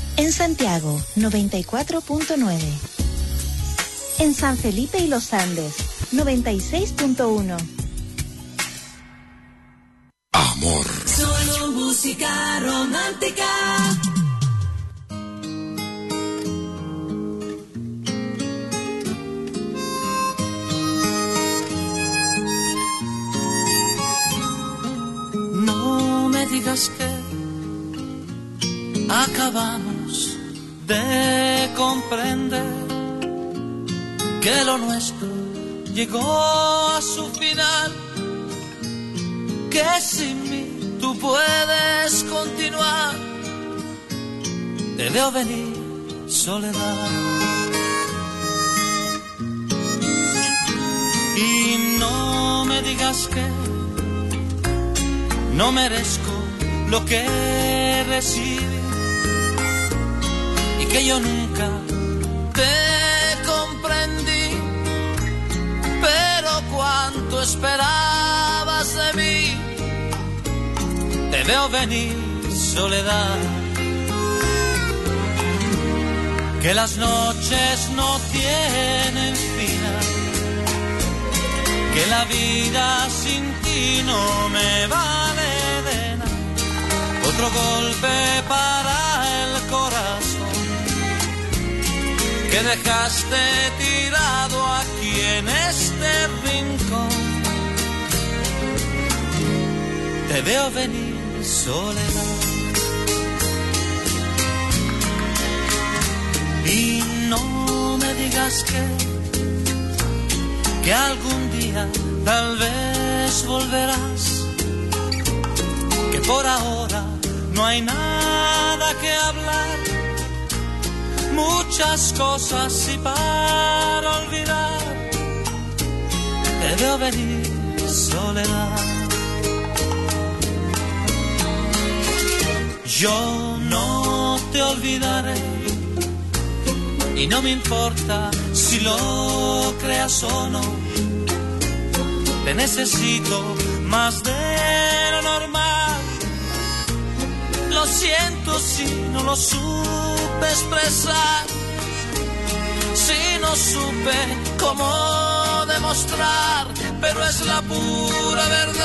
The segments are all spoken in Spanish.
En Santiago, 94.9. En San Felipe y Los Andes, 96.1. Amor. Solo música romántica. No me digas que acabamos de comprender que lo nuestro llegó a su final, que sin mí tú puedes continuar. Te veo venir, soledad, y no me digas que no merezco lo que recibí y que yo nunca te comprendí, pero cuánto esperabas de mí. Te veo venir, soledad, que las noches no tienen final, que la vida sin ti no me vale de nada. Otro golpe para el corazón que dejaste tirado aquí en este rincón. Te veo venir, soledad, y no me digas que algún día tal vez volverás, que por ahora no hay nada que hablar, muchas cosas y para olvidar. Te veo venir, soledad. Yo no te olvidaré y no me importa si lo creas o no. Te necesito más de lo normal. Lo siento si no lo supe expresar, si no supe cómo demostrar, pero es la pura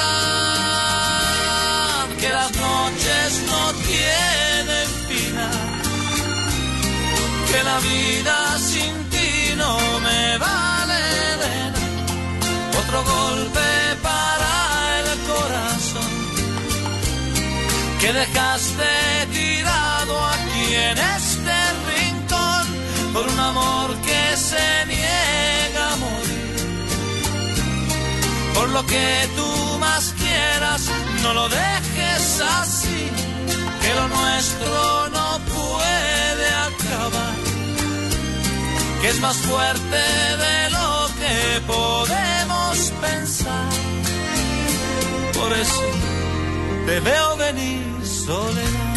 verdad que las noches no tienen final, que la vida sin ti no me vale de nada. Otro golpe para el corazón que dejaste tirado aquí en este rincón, por un amor que se niega a morir. Por lo que tú más quieras, no lo dejes así, que lo nuestro no puede acabar, que es más fuerte de lo que podemos pensar. Por eso te veo venir, soledad.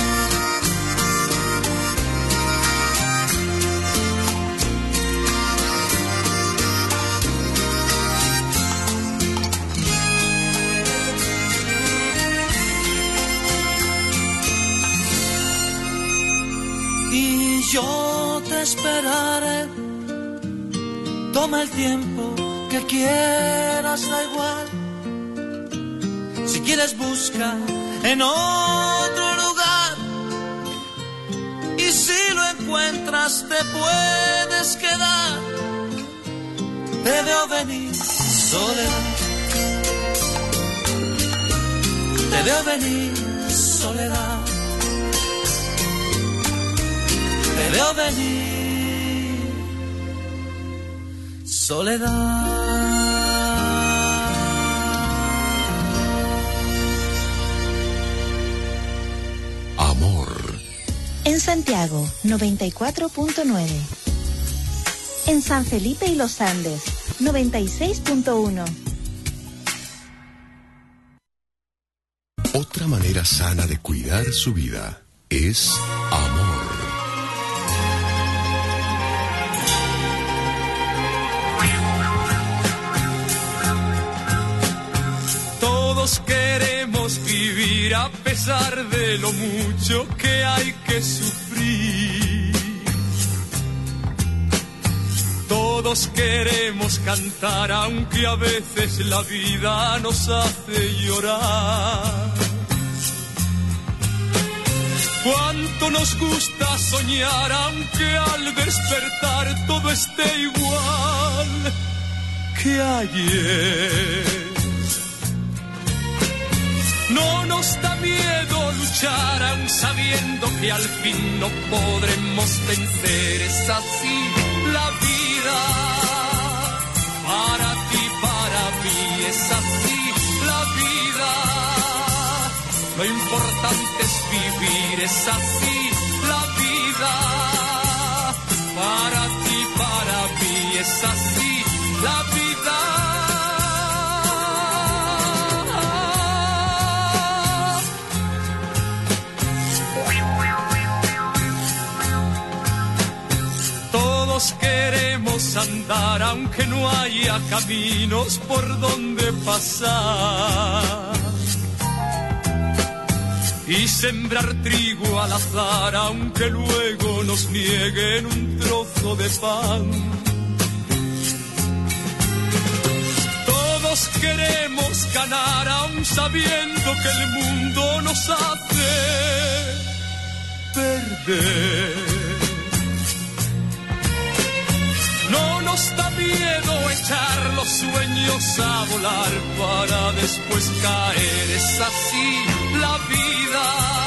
Y yo te esperaré, toma el tiempo que quieras, da igual. Si quieres busca en otro lugar, y si lo encuentras te puedes quedar. Te veo venir, soledad. Te veo venir, soledad. Te veo venir, soledad. En Santiago, 94.9. En San Felipe y Los Andes, 96.1. Otra manera sana de cuidar su vida es amor. Todos queremos vivir a pesar de lo mucho que hay que sufrir. Todos queremos cantar, aunque a veces la vida nos hace llorar. Cuánto nos gusta soñar, aunque al despertar todo esté igual que ayer. No nos da miedo luchar, aun sabiendo que al fin no podremos vencer. Es así la vida, para ti, para mí, es así la vida. Lo importante es vivir, es así la vida, para ti, para mí, es así la vida. Todos queremos andar, aunque no haya caminos por donde pasar. Y sembrar trigo al azar, aunque luego nos nieguen un trozo de pan. Todos queremos ganar, aun sabiendo que el mundo nos hace perder. No nos da miedo echar los sueños a volar para después caer. Es así la vida,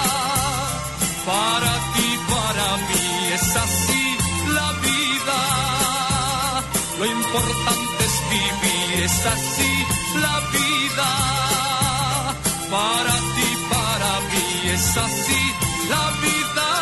para ti, para mí, es así la vida. Lo importante es vivir, es así la vida, para ti, para mí, es así la vida.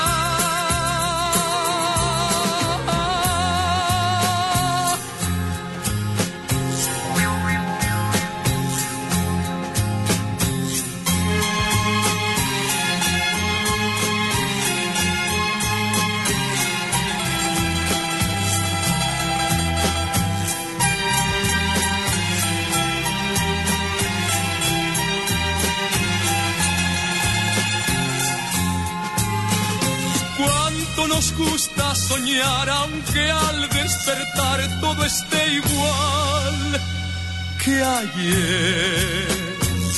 Nos gusta soñar, aunque al despertar todo esté igual que ayer.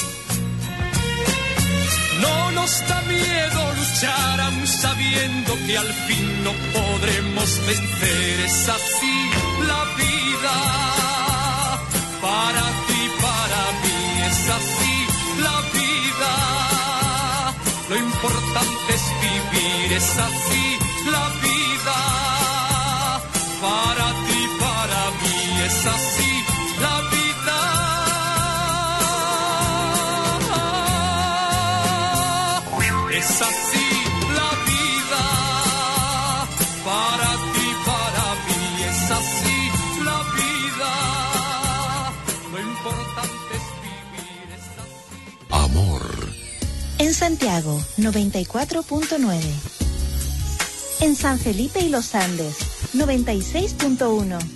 No nos da miedo luchar, aun sabiendo que al fin no podremos vencer. Es así la vida, para ti, para mí, es así la vida. Lo importante es vivir, es así la vida, para ti, para mí, es así la vida. Es así la vida, para ti, para mí, es así la vida. Lo importante es vivir, es así. Amor. En Santiago, 94.9. En San Felipe y Los Andes, 96.1.